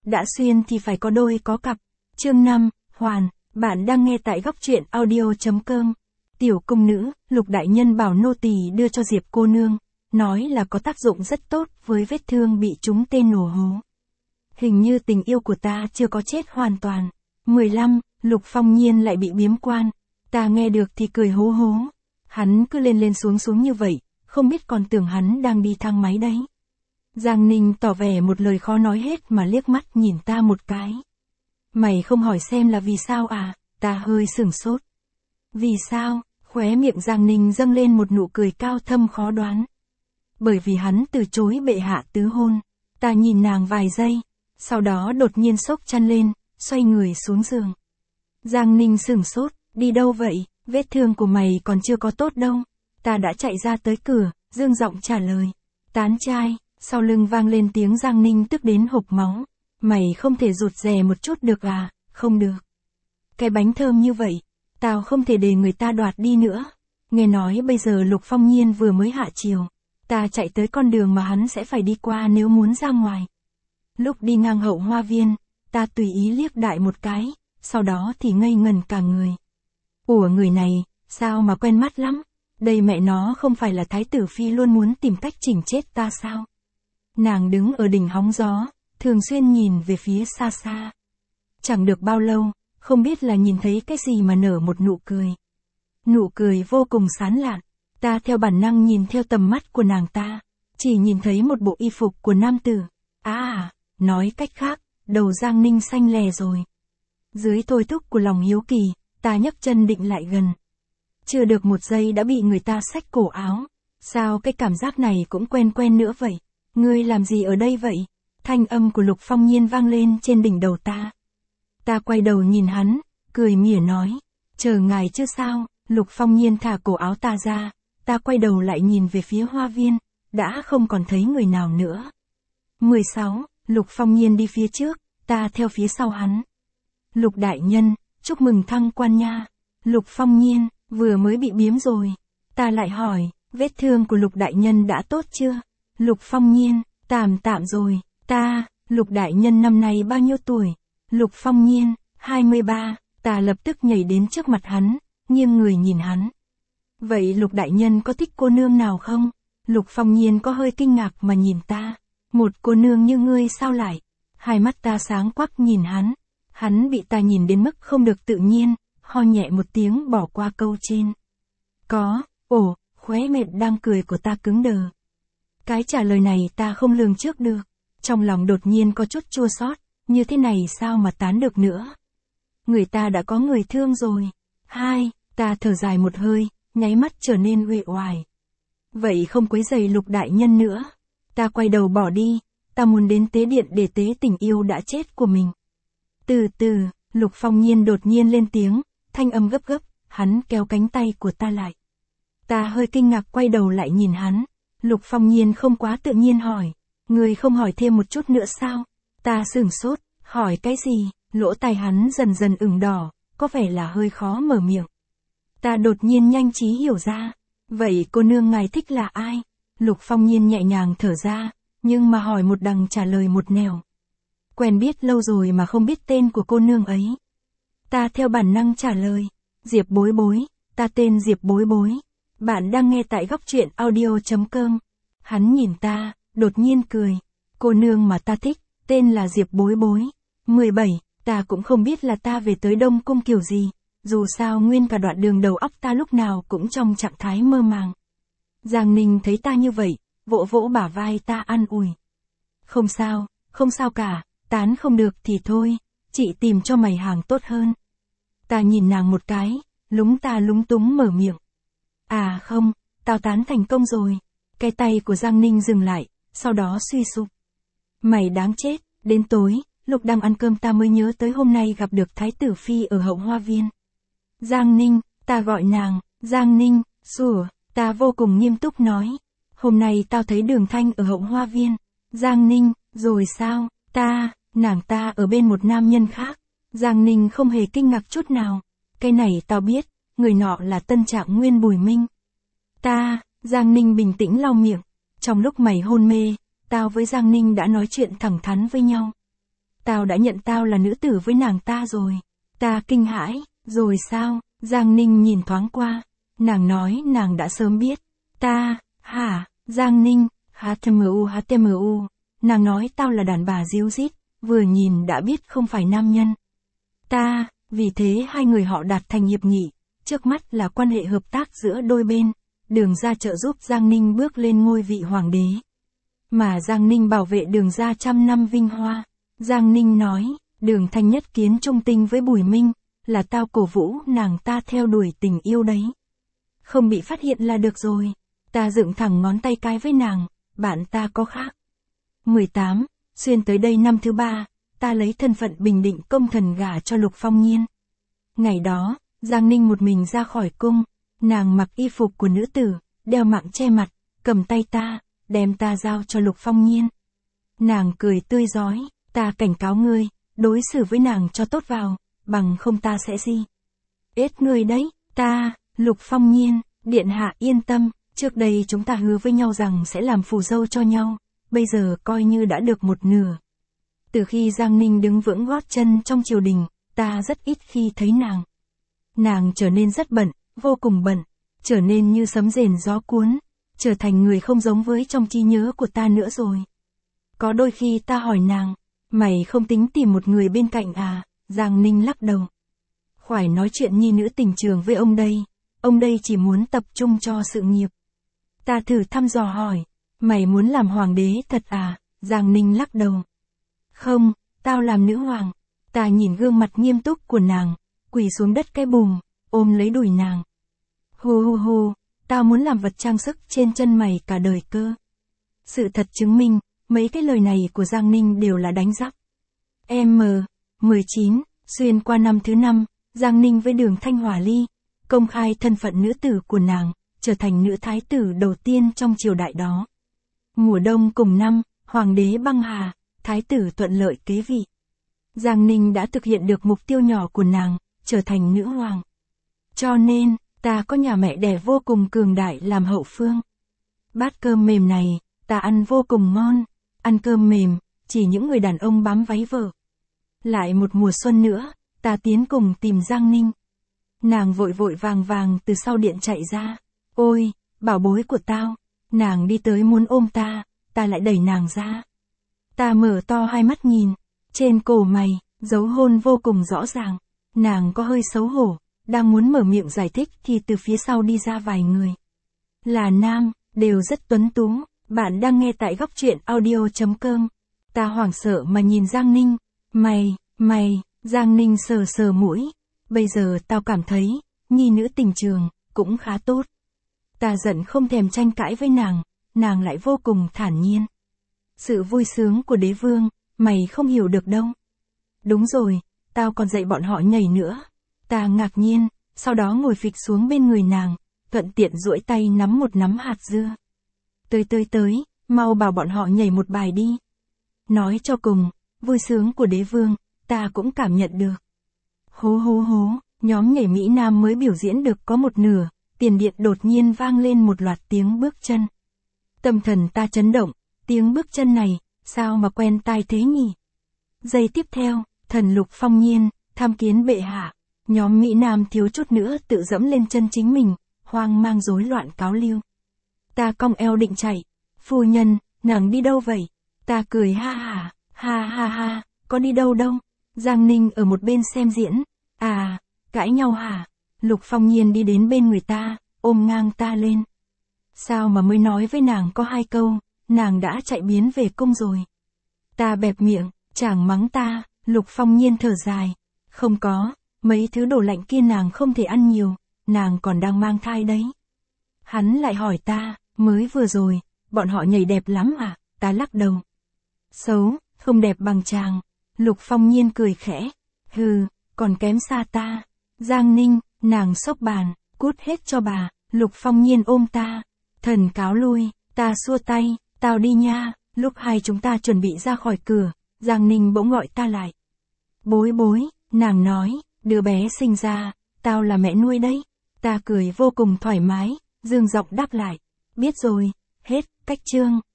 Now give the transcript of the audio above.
đã xuyên thì phải có đôi có cặp. Chương 5, Hoàn, bạn đang nghe tại góc truyện audio.com. Tiểu công nữ, Lục đại nhân bảo nô tỳ đưa cho Diệp cô nương, nói là có tác dụng rất tốt với vết thương bị trúng tên nổ hố. Hình như tình yêu của ta chưa có chết hoàn toàn. 15, Lục Phong Nhiên lại bị biếm quan. Ta nghe được thì cười hố hố. Hắn cứ lên lên xuống xuống như vậy, không biết còn tưởng hắn đang đi thang máy đấy. Giang Ninh tỏ vẻ một lời khó nói hết mà liếc mắt nhìn ta một cái. Mày không hỏi xem là vì sao à? Ta hơi sửng sốt. Vì sao? Khóe miệng Giang Ninh dâng lên một nụ cười cao thâm khó đoán. Bởi vì hắn từ chối bệ hạ tứ hôn. Ta nhìn nàng vài giây, sau đó đột nhiên xốc chăn lên, xoay người xuống giường. Giang Ninh sửng sốt, đi đâu vậy? Vết thương của mày còn chưa có tốt đâu. Ta đã chạy ra tới cửa, dương giọng trả lời. Tán trai, sau lưng vang lên tiếng Giang Ninh tức đến hộc máu. Mày không thể rụt rè một chút được à? Không được. Cái bánh thơm như vậy, tao không thể để người ta đoạt đi nữa. Nghe nói bây giờ Lục Phong Nhiên vừa mới hạ chiều. Ta chạy tới con đường mà hắn sẽ phải đi qua nếu muốn ra ngoài. Lúc đi ngang hậu hoa viên, ta tùy ý liếc đại một cái, sau đó thì ngây ngần cả người. Ủa người này, sao mà quen mắt lắm? Đây mẹ nó không phải là Thái tử Phi luôn muốn tìm cách chỉnh chết ta sao? Nàng đứng ở đỉnh hóng gió, thường xuyên nhìn về phía xa xa. Chẳng được bao lâu, không biết là nhìn thấy cái gì mà nở một nụ cười. Nụ cười vô cùng sán lạn, ta theo bản năng nhìn theo tầm mắt của nàng ta, chỉ nhìn thấy một bộ y phục của nam tử. Nói cách khác, đầu Giang Ninh xanh lè rồi. Dưới thôi thúc của lòng hiếu kỳ, ta nhấc chân định lại gần. Chưa được một giây đã bị người ta xách cổ áo. Sao cái cảm giác này cũng quen quen nữa vậy? Ngươi làm gì ở đây vậy? Thanh âm của Lục Phong Nhiên vang lên trên đỉnh đầu ta. Ta quay đầu nhìn hắn, cười mỉa nói. Chờ ngài chứ sao? Lục Phong Nhiên thả cổ áo ta ra. Ta quay đầu lại nhìn về phía hoa viên, đã không còn thấy người nào nữa. 16. Lục Phong Nhiên đi phía trước, ta theo phía sau hắn. Lục đại nhân, chúc mừng thăng quan nha. Lục Phong Nhiên, vừa mới bị biếm rồi. Ta lại hỏi, vết thương của Lục đại nhân đã tốt chưa? Lục Phong Nhiên, tạm rồi. Lục đại nhân năm nay bao nhiêu tuổi? Lục Phong Nhiên, 23. Ta lập tức nhảy đến trước mặt hắn, nghiêng người nhìn hắn. Vậy Lục đại nhân có thích cô nương nào không? Lục Phong Nhiên có hơi kinh ngạc mà nhìn ta. Một cô nương như ngươi sao lại? Hai mắt ta sáng quắc nhìn hắn. Hắn bị ta nhìn đến mức không được tự nhiên, ho nhẹ một tiếng bỏ qua câu trên. Có, khóe miệng đang cười của ta cứng đờ. Cái trả lời này ta không lường trước được. Trong lòng đột nhiên có chút chua xót, như thế này sao mà tán được nữa. Người ta đã có người thương rồi. Ta thở dài một hơi, nháy mắt trở nên uể oải. Vậy không quấy rầy Lục đại nhân nữa. Ta quay đầu bỏ đi, ta muốn đến tế điện để tế tình yêu đã chết của mình. Từ từ, Lục Phong Nhiên đột nhiên lên tiếng, thanh âm gấp gấp, hắn kéo cánh tay của ta lại. Ta hơi kinh ngạc quay đầu lại nhìn hắn. Lục Phong Nhiên không quá tự nhiên hỏi, người không hỏi thêm một chút nữa sao? Ta sửng sốt, hỏi cái gì? Lỗ tai hắn dần dần ửng đỏ, có vẻ là hơi khó mở miệng. Ta đột nhiên nhanh trí hiểu ra. Vậy cô nương ngài thích là ai? Lục Phong Nhiên nhẹ nhàng thở ra, nhưng mà hỏi một đằng trả lời một nẻo. Quen biết lâu rồi mà không biết tên của cô nương ấy. Ta theo bản năng trả lời. Diệp Bối Bối, ta tên Diệp Bối Bối. Bạn đang nghe tại góc truyện audio.com. Hắn nhìn ta, đột nhiên cười. Cô nương mà ta thích, tên là Diệp Bối Bối. 17, ta cũng không biết là ta về tới Đông Cung kiểu gì. Dù sao nguyên cả đoạn đường đầu óc ta lúc nào cũng trong trạng thái mơ màng. Giang Ninh thấy ta như vậy, vỗ vỗ bả vai ta an ủi. Không sao cả, tán không được thì thôi, chị tìm cho mày hàng tốt hơn. Ta nhìn nàng một cái, lúng túng mở miệng. Không, tao tán thành công rồi. Cái tay của Giang Ninh dừng lại, sau đó suy sụp. Mày đáng chết, đến tối, lúc đang ăn cơm ta mới nhớ tới hôm nay gặp được Thái tử Phi ở hậu hoa viên. Giang Ninh, ta gọi nàng, Giang Ninh, ta vô cùng nghiêm túc nói. Hôm nay tao thấy Đường Thanh ở hậu hoa viên. Giang Ninh, rồi sao? Nàng ta ở bên một nam nhân khác. Giang Ninh không hề kinh ngạc chút nào. Cái này tao biết, người nọ là Tân Trạng Nguyên Bùi Minh. Giang Ninh bình tĩnh lau miệng. Trong lúc mày hôn mê, tao với Giang Ninh đã nói chuyện thẳng thắn với nhau. Tao đã nhận tao là nữ tử với nàng ta rồi. Ta kinh hãi, rồi sao? Giang Ninh nhìn thoáng qua. Nàng nói nàng đã sớm biết. Ta, hả? Giang Ninh, HTMU. Nàng nói tao là đàn bà díu dít, vừa nhìn đã biết không phải nam nhân. Ta, vì thế hai người họ đạt thành hiệp nghị, trước mắt là quan hệ hợp tác giữa đôi bên, Đường Gia trợ giúp Giang Ninh bước lên ngôi vị hoàng đế. Mà Giang Ninh bảo vệ Đường Gia 100 năm vinh hoa. Giang Ninh nói, Đường Thanh nhất kiến trung tình với Bùi Minh, là tao cổ vũ nàng ta theo đuổi tình yêu đấy. Không bị phát hiện là được rồi. Ta dựng thẳng ngón tay cái với nàng, bạn ta có khác. 18. Xuyên tới đây năm thứ 3, ta lấy thân phận Bình Định công thần gả cho Lục Phong Nhiên. Ngày đó, Giang Ninh một mình ra khỏi cung, nàng mặc y phục của nữ tử, đeo mạng che mặt, cầm tay ta, đem ta giao cho Lục Phong Nhiên. Nàng cười tươi rói, ta cảnh cáo ngươi, đối xử với nàng cho tốt vào, bằng không ta sẽ gì. Ết ngươi đấy, ta, Lục Phong Nhiên, điện hạ yên tâm, trước đây chúng ta hứa với nhau rằng sẽ làm phù dâu cho nhau, bây giờ coi như đã được một nửa. Từ khi Giang Ninh đứng vững gót chân trong triều đình, ta rất ít khi thấy nàng. Nàng trở nên rất bận, vô cùng bận, trở nên như sấm rền gió cuốn, trở thành người không giống với trong trí nhớ của ta nữa rồi. Có đôi khi ta hỏi nàng, mày không tính tìm một người bên cạnh à? Giang Ninh lắc đầu. Khỏi nói chuyện nhi nữ tình trường với ông đây chỉ muốn tập trung cho sự nghiệp. Ta thử thăm dò hỏi, mày muốn làm hoàng đế thật à? Giang Ninh lắc đầu. Không, tao làm nữ hoàng. Ta nhìn gương mặt nghiêm túc của nàng, quỳ xuống đất cái bùm, ôm lấy đùi nàng. Hu, tao muốn làm vật trang sức trên chân mày cả đời cơ. Sự thật chứng minh, mấy cái lời này của Giang Ninh đều là đánh giáp. 19. Xuyên qua năm thứ 5, Giang Ninh với Đường Thanh hòa ly, công khai thân phận nữ tử của nàng, trở thành nữ thái tử đầu tiên trong triều đại đó. Mùa đông cùng năm, hoàng đế băng hà, thái tử thuận lợi kế vị. Giang Ninh đã thực hiện được mục tiêu nhỏ của nàng, trở thành nữ hoàng. Cho nên, ta có nhà mẹ đẻ vô cùng cường đại làm hậu phương. Bát cơm mềm này, ta ăn vô cùng ngon. Ăn cơm mềm, chỉ những người đàn ông bám váy vợ. Lại một mùa xuân nữa, ta tiến cùng tìm Giang Ninh. Nàng vội vội vàng từ sau điện chạy ra. Ôi, bảo bối của tao. Nàng đi tới muốn ôm ta, ta lại đẩy nàng ra. Ta mở to hai mắt nhìn, trên cổ mày, dấu hôn vô cùng rõ ràng. Nàng có hơi xấu hổ, đang muốn mở miệng giải thích thì từ phía sau đi ra vài người. Là nam, đều rất tuấn tú. Bạn đang nghe tại góc truyện audio.com. Ta hoảng sợ mà nhìn Giang Ninh. Mày, Giang Ninh sờ mũi. Bây giờ tao cảm thấy, nhi nữ tình trường, cũng khá tốt. Ta giận không thèm tranh cãi với nàng lại vô cùng thản nhiên. Sự vui sướng của đế vương, mày không hiểu được đâu. Đúng rồi, tao còn dạy bọn họ nhảy nữa. Ta ngạc nhiên, sau đó ngồi phịch xuống bên người nàng, thuận tiện duỗi tay nắm một nắm hạt dưa. Tới, mau bảo bọn họ nhảy một bài đi. Nói cho cùng, vui sướng của đế vương, ta cũng cảm nhận được. Hố, nhóm nhảy Mỹ Nam mới biểu diễn được có một nửa, tiền điện đột nhiên vang lên một loạt tiếng bước chân. Tâm thần ta chấn động, tiếng bước chân này, sao mà quen tai thế nhỉ? Giây tiếp theo, thần Lục Phong Nhiên, tham kiến bệ hạ, nhóm Mỹ Nam thiếu chút nữa tự dẫm lên chân chính mình, hoang mang rối loạn cáo lưu. Ta cong eo định chạy. Phu nhân, nàng đi đâu vậy? Ta cười ha, có đi đâu. Giang Ninh ở một bên xem diễn. À, cãi nhau hả? Lục Phong Nhiên đi đến bên người ta, ôm ngang ta lên. Sao mà mới nói với nàng có 2 câu, nàng đã chạy biến về cung rồi. Ta bẹp miệng, chàng mắng ta. Lục Phong Nhiên thở dài. Không có, mấy thứ đồ lạnh kia nàng không thể ăn nhiều, nàng còn đang mang thai đấy. Hắn lại hỏi ta, mới vừa rồi, bọn họ nhảy đẹp lắm à? Ta lắc đầu. Xấu, không đẹp bằng chàng. Lục Phong Nhiên cười khẽ. Hừ, còn kém xa ta. Giang Ninh, nàng xốc bàn, cút hết cho bà. Lục Phong Nhiên ôm ta. Thần cáo lui, ta xua tay, tao đi nha. Lúc hai chúng ta chuẩn bị ra khỏi cửa, Giang Ninh bỗng gọi ta lại. Bối, nàng nói, đứa bé sinh ra, tao là mẹ nuôi đấy. Ta cười vô cùng thoải mái, dương giọng đáp lại. Biết rồi, hết, cách chương.